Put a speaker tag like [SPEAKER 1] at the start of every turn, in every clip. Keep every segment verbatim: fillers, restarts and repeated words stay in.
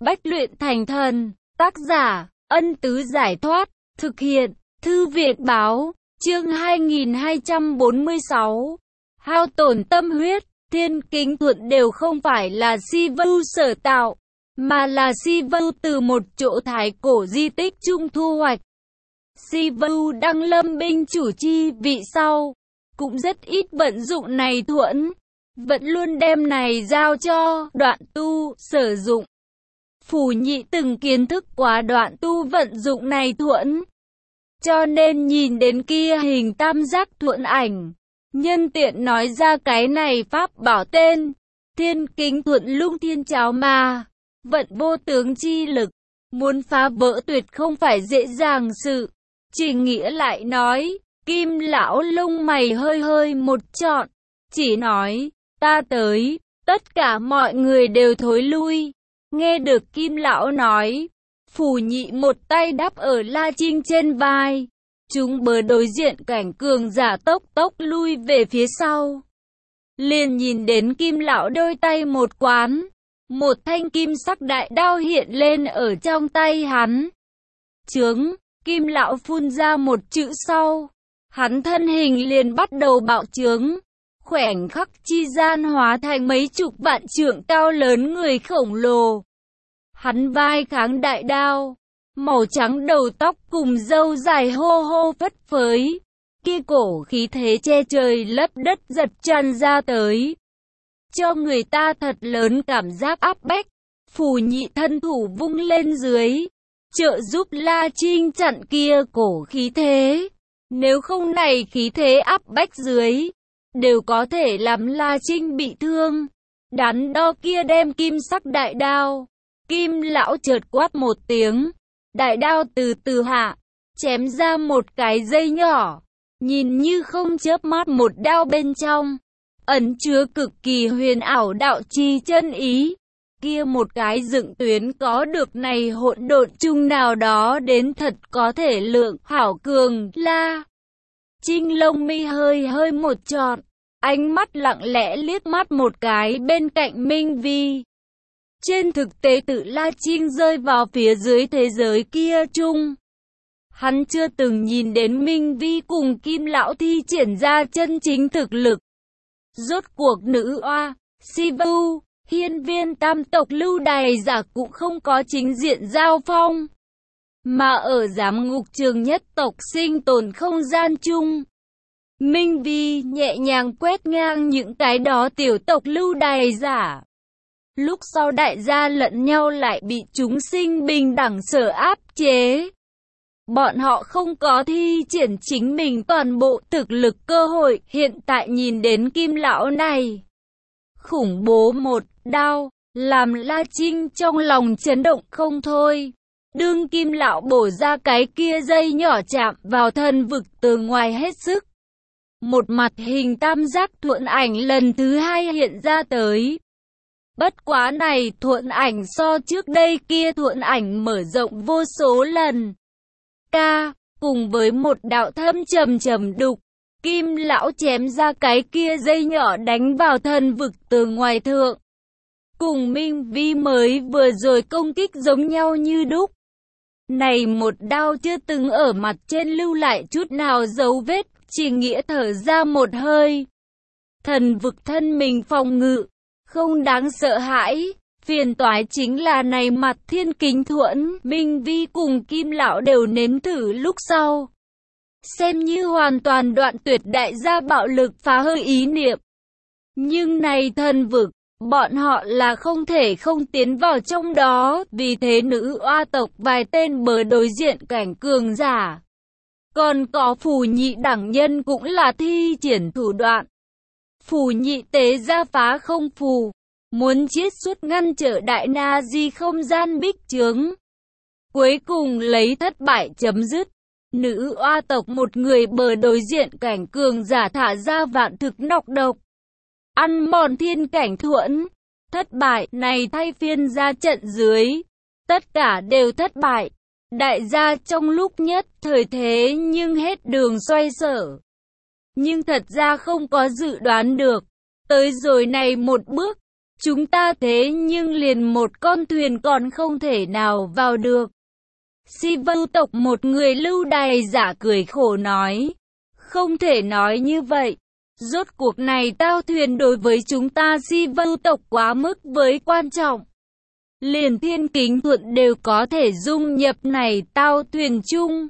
[SPEAKER 1] bách luyện thành thần. Tác giả, Ân Tứ Giải Thoát. Thực hiện, Thư viện Báo. Chương hai nghìn hai trăm bốn mươi sáu. Hao tổn tâm huyết. Thiên Kính Thuận đều không phải là Si Vu sở tạo, mà là Si Vu từ một chỗ thái cổ di tích trung thu hoạch. Si Vu đăng lâm binh chủ chi vị sau, cũng rất ít vận dụng này thuẫn, vẫn luôn đem này giao cho Đoạn Tu sử dụng. Phù Nhị từng kiến thức quá Đoạn Tu vận dụng này thuẫn, cho nên nhìn đến kia hình tam giác thuẫn ảnh, nhân tiện nói ra cái này pháp bảo tên, Thiên Kính Thuận Lung Thiên Cháo mà. Vận vô tướng chi lực, muốn phá vỡ tuyệt không phải dễ dàng sự. Chỉ nghĩa lại nói, Kim lão lông mày hơi hơi một trọn, chỉ nói, ta tới, tất cả mọi người đều thối lui. Nghe được Kim lão nói, Phù Nhị một tay đắp ở La Trinh trên vai, chúng bờ đối diện cảnh cường giả tốc tốc lui về phía sau. Liền nhìn đến Kim lão đôi tay một quán, một thanh kim sắc đại đao hiện lên ở trong tay hắn. Chướng, Kim lão phun ra một chữ sau, hắn thân hình liền bắt đầu bạo trướng, khoảnh khắc chi gian hóa thành mấy chục vạn trượng cao lớn người khổng lồ. Hắn vai kháng đại đao, màu trắng đầu tóc cùng râu dài hô hô phất phới, kia cổ khí thế che trời lấp đất giật tràn ra tới, cho người ta thật lớn cảm giác áp bách. Phù Nhị thân thủ vung lên dưới, trợ giúp La Trinh chặn kia cổ khí thế. Nếu không này khí thế áp bách dưới, đều có thể làm La Trinh bị thương. Đắn đo kia đem kim sắc đại đao, Kim lão chợt quát một tiếng, đại đao từ từ hạ, chém ra một cái dây nhỏ, nhìn như không chớp mắt một đao bên trong ẩn chứa cực kỳ huyền ảo đạo chi chân ý. Kia một cái dựng tuyến có được này hỗn độn chung nào đó đến thật có thể lượng hảo cường. La Trinh lông mi hơi hơi một trọn, ánh mắt lặng lẽ liếc mắt một cái bên cạnh Minh Vi. Trên thực tế tự La Trinh rơi vào phía dưới thế giới kia chung, hắn chưa từng nhìn đến Minh Vi cùng Kim lão thi triển ra chân chính thực lực. Rốt cuộc nữ oa, Si Vu, hiên viên tam tộc lưu đày giả cũng không có chính diện giao phong, mà ở giám ngục trường nhất tộc sinh tồn không gian chung, Minh Vi nhẹ nhàng quét ngang những cái đó tiểu tộc lưu đày giả. Lúc sau đại gia lẫn nhau lại bị chúng sinh bình đẳng sở áp chế. Bọn họ không có thi triển chính mình toàn bộ thực lực cơ hội. Hiện tại nhìn đến Kim lão này, khủng bố một đao, làm La Trinh trong lòng chấn động không thôi. Đương Kim lão bổ ra cái kia dây nhỏ chạm vào thân vực từ ngoài hết sức, một mặt hình tam giác thuận ảnh lần thứ hai hiện ra tới. Bất quá này thuận ảnh so trước đây kia thuận ảnh mở rộng vô số lần. Ca, cùng với một đạo thâm trầm trầm đục, Kim lão chém ra cái kia dây nhỏ đánh vào thân vực từ ngoài thượng. Cùng Minh Vi mới vừa rồi công kích giống nhau như đúc. Này một đao chưa từng ở mặt trên lưu lại chút nào dấu vết, chỉ nghĩa thở ra một hơi. Thần vực thân mình phòng ngự, không đáng sợ hãi. Phiền toái chính là này mặt Thiên Kính Thuẫn, Minh Vi cùng Kim lão đều nếm thử lúc sau, xem như hoàn toàn đoạn tuyệt đại gia bạo lực phá hư ý niệm. Nhưng này thần vực, bọn họ là không thể không tiến vào trong đó, vì thế nữ oa tộc vài tên bờ đối diện cảnh cường giả. Còn có Phù Nhị đẳng nhân cũng là thi triển thủ đoạn. Phù Nhị tế ra phá không phù, muốn chiết xuất ngăn trở đại na di không gian bích chướng. Cuối cùng lấy thất bại chấm dứt. Nữ oa tộc một người bờ đối diện cảnh cường giả thả ra vạn thực nọc độc, ăn mòn thiên cảnh thuẫn. Thất bại này thay phiên ra trận dưới, tất cả đều thất bại. Đại gia trong lúc nhất thời thế nhưng hết đường xoay sở. Nhưng thật ra không có dự đoán được, tới rồi này một bước, Chúng ta thế nhưng liền một con thuyền còn không thể nào vào được. Si vưu tộc một người lưu đày giả cười khổ nói. Không thể nói như vậy. Rốt cuộc này tao thuyền đối với chúng ta Si vưu tộc quá mức với quan trọng. Liền Thiên Kính Thuận đều có thể dung nhập này tao thuyền chung.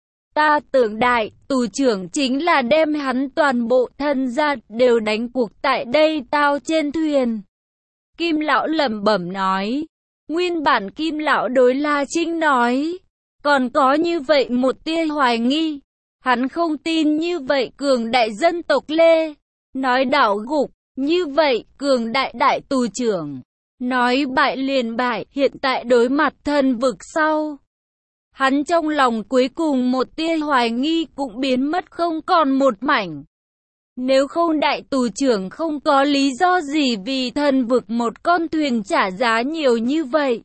[SPEAKER 1] Ta tưởng đại tù trưởng chính là đem hắn toàn bộ thân gia đều đánh cuộc tại đây tao trên thuyền. Kim lão lẩm bẩm nói. Nguyên bản Kim lão đối La Trinh nói. Còn có như vậy một tia hoài nghi. Hắn không tin như vậy cường đại dân tộc Lê. Nói đảo gục, như vậy cường đại đại tù trưởng. Nói bại liền bại, hiện tại đối mặt thần vực sau. Hắn trong lòng cuối cùng một tia hoài nghi cũng biến mất không còn một mảnh. Nếu không đại tù trưởng không có lý do gì vì thần vực một con thuyền trả giá nhiều như vậy.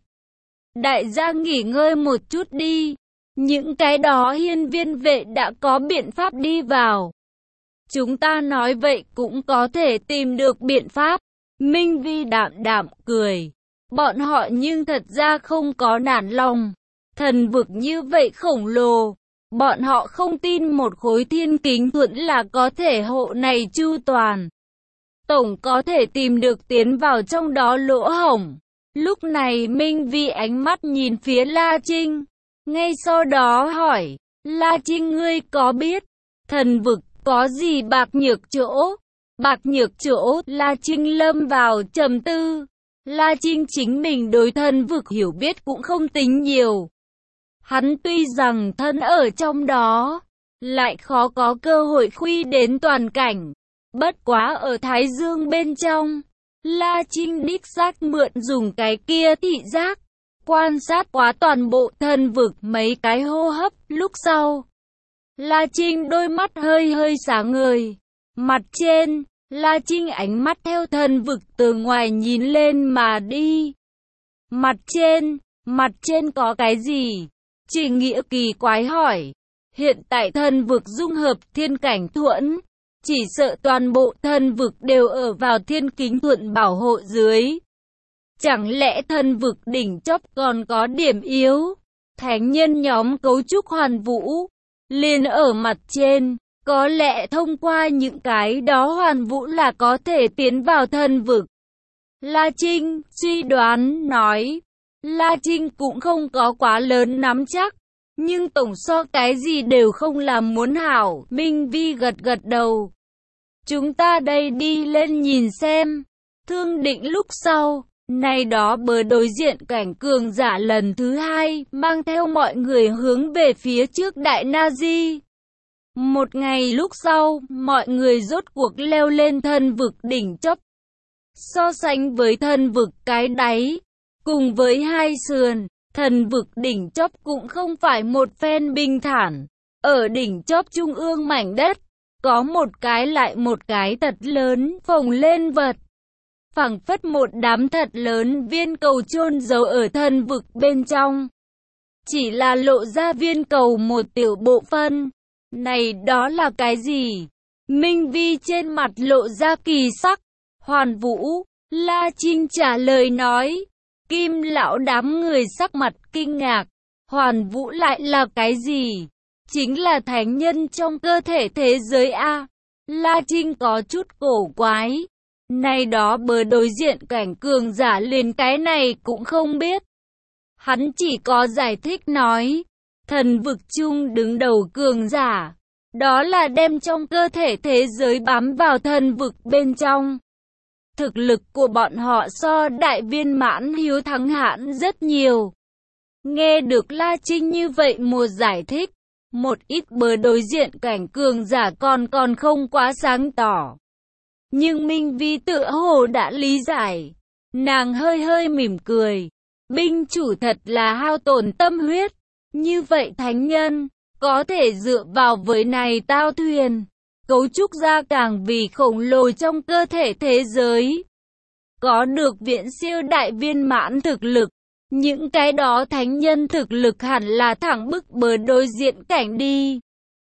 [SPEAKER 1] Đại gia nghỉ ngơi một chút đi. Những cái đó hiên viên vệ đã có biện pháp đi vào. Chúng ta nói vậy cũng có thể tìm được biện pháp. Minh Vi đạm đạm cười. Bọn họ nhưng thật ra không có nản lòng. Thần vực như vậy khổng lồ. Bọn họ không tin một khối Thiên Kính Thuận là có thể hộ này chu toàn. Tổng có thể tìm được tiến vào trong đó lỗ hổng. Lúc này Minh Vi ánh mắt nhìn phía La Trinh. Ngay sau đó hỏi. La Trinh ngươi có biết thần vực có gì bạc nhược chỗ? Bạc nhược chỗ, La Trinh lâm vào trầm tư. La Trinh chính mình đối thần vực hiểu biết cũng không tính nhiều. Hắn tuy rằng thân ở trong đó, lại khó có cơ hội khuy đến toàn cảnh. Bất quá ở Thái Dương bên trong, La Trinh đích xác mượn dùng cái kia thị giác, quan sát quá toàn bộ thần vực mấy cái hô hấp lúc sau. La Trinh đôi mắt hơi hơi sáng ngời. Mặt trên, La Trinh ánh mắt theo thần vực từ ngoài nhìn lên mà đi. Mặt trên, mặt trên có cái gì? Chỉ Nghĩa kỳ quái hỏi. Hiện tại thần vực dung hợp Thiên Cảnh Thuẫn. Chỉ sợ toàn bộ thần vực đều ở vào Thiên Kính Thuận bảo hộ dưới. Chẳng lẽ thần vực đỉnh chóp còn có điểm yếu? Thánh nhân nhóm cấu trúc hoàn vũ. Liền ở mặt trên. Có lẽ thông qua những cái đó hoàn vũ là có thể tiến vào thần vực. La Trinh suy đoán nói. La Trinh cũng không có quá lớn nắm chắc. Nhưng tổng so cái gì đều không làm muốn hảo. Minh Vi gật gật đầu. Chúng ta đây đi lên nhìn xem. Thương định lúc sau. Này đó bờ đối diện cảnh cường giả lần thứ hai. Mang theo mọi người hướng về phía trước Đại Na Di. Một ngày lúc sau, mọi người rốt cuộc leo lên thần vực đỉnh chóp. So sánh với thần vực cái đáy, cùng với hai sườn, thần vực đỉnh chóp cũng không phải một phen bình thản. Ở đỉnh chóp trung ương mảnh đất, có một cái lại một cái thật lớn phồng lên vật. Phảng phất một đám thật lớn viên cầu chôn giấu ở thần vực bên trong. Chỉ là lộ ra viên cầu một tiểu bộ phân. Này đó là cái gì? Minh Vi trên mặt lộ ra kỳ sắc. Hoàn vũ, La Trinh trả lời nói. Kim lão đám người sắc mặt kinh ngạc. Hoàn vũ lại là cái gì? Chính là thánh nhân trong cơ thể thế giới A. La Trinh có chút cổ quái. Này đó bờ đối diện cảnh cường giả liền cái này cũng không biết. Hắn chỉ có giải thích nói. Thần vực chung đứng đầu cường giả. Đó là đem trong cơ thể thế giới bám vào thần vực bên trong. Thực lực của bọn họ so đại viên mãn hiếu thắng hãn rất nhiều. Nghe được La Trinh như vậy một giải thích. Một ít bờ đối diện cảnh cường giả còn còn không quá sáng tỏ. Nhưng Minh Vi tựa hồ đã lý giải. Nàng hơi hơi mỉm cười. Binh chủ thật là hao tổn tâm huyết. Như vậy thánh nhân, có thể dựa vào với này tao thuyền, cấu trúc ra càng vì khổng lồ trong cơ thể thế giới. Có được viện siêu đại viên mãn thực lực, những cái đó thánh nhân thực lực hẳn là thẳng bức bờ đối diện cảnh đi.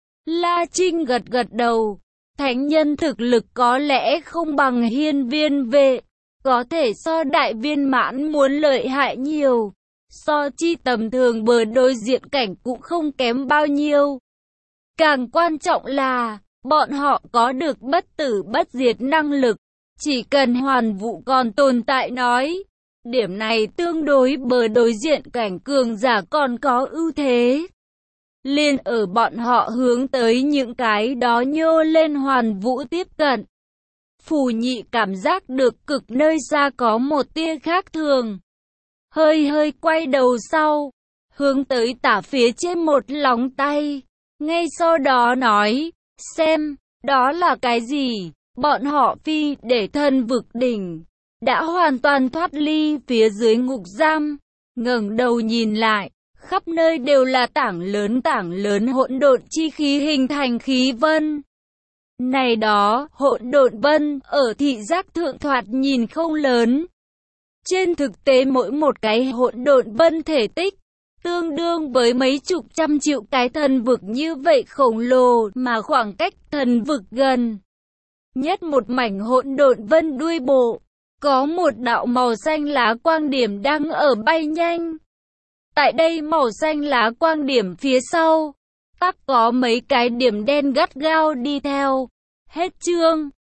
[SPEAKER 1] La Trinh gật gật đầu, thánh nhân thực lực có lẽ không bằng hiên viên vệ, có thể so đại viên mãn muốn lợi hại nhiều. So chi tầm thường bờ đối diện cảnh cũng không kém bao nhiêu. Càng quan trọng là, bọn họ có được bất tử bất diệt năng lực. Chỉ cần hoàn vũ còn tồn tại nói. Điểm này tương đối bờ đối diện cảnh cường giả còn có ưu thế. Liền ở bọn họ hướng tới những cái đó nhô lên hoàn vũ tiếp cận. Phù Nhị cảm giác được cực nơi xa có một tia khác thường. Hơi hơi quay đầu sau, hướng tới tả phía trên một lòng tay. Ngay sau đó nói, xem, đó là cái gì? Bọn họ phi để thân vực đỉnh, đã hoàn toàn thoát ly phía dưới ngục giam. Ngẩng đầu nhìn lại, khắp nơi đều là tảng lớn tảng lớn hỗn độn chi khí hình thành khí vân. Này đó, hỗn độn vân, ở thị giác thượng thoạt nhìn không lớn. Trên thực tế mỗi một cái hỗn độn vân thể tích, tương đương với mấy chục trăm triệu cái thần vực như vậy khổng lồ mà khoảng cách thần vực gần. Nhất một mảnh hỗn độn vân đuôi bộ, có một đạo màu xanh lá quang điểm đang ở bay nhanh. Tại đây màu xanh lá quang điểm phía sau, tắc có mấy cái điểm đen gắt gao đi theo. Hết chương.